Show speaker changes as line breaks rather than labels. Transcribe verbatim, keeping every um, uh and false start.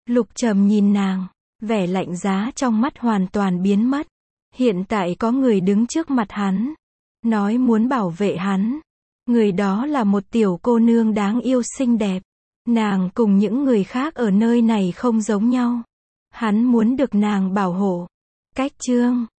Lục Trầm nhìn nàng, vẻ lạnh giá trong mắt hoàn toàn biến mất. Hiện tại có người đứng trước mặt hắn, nói muốn bảo vệ hắn. Người đó là một tiểu cô nương đáng yêu xinh đẹp. Nàng cùng những người khác ở nơi này không giống nhau. Hắn muốn được nàng bảo hộ. Cách chương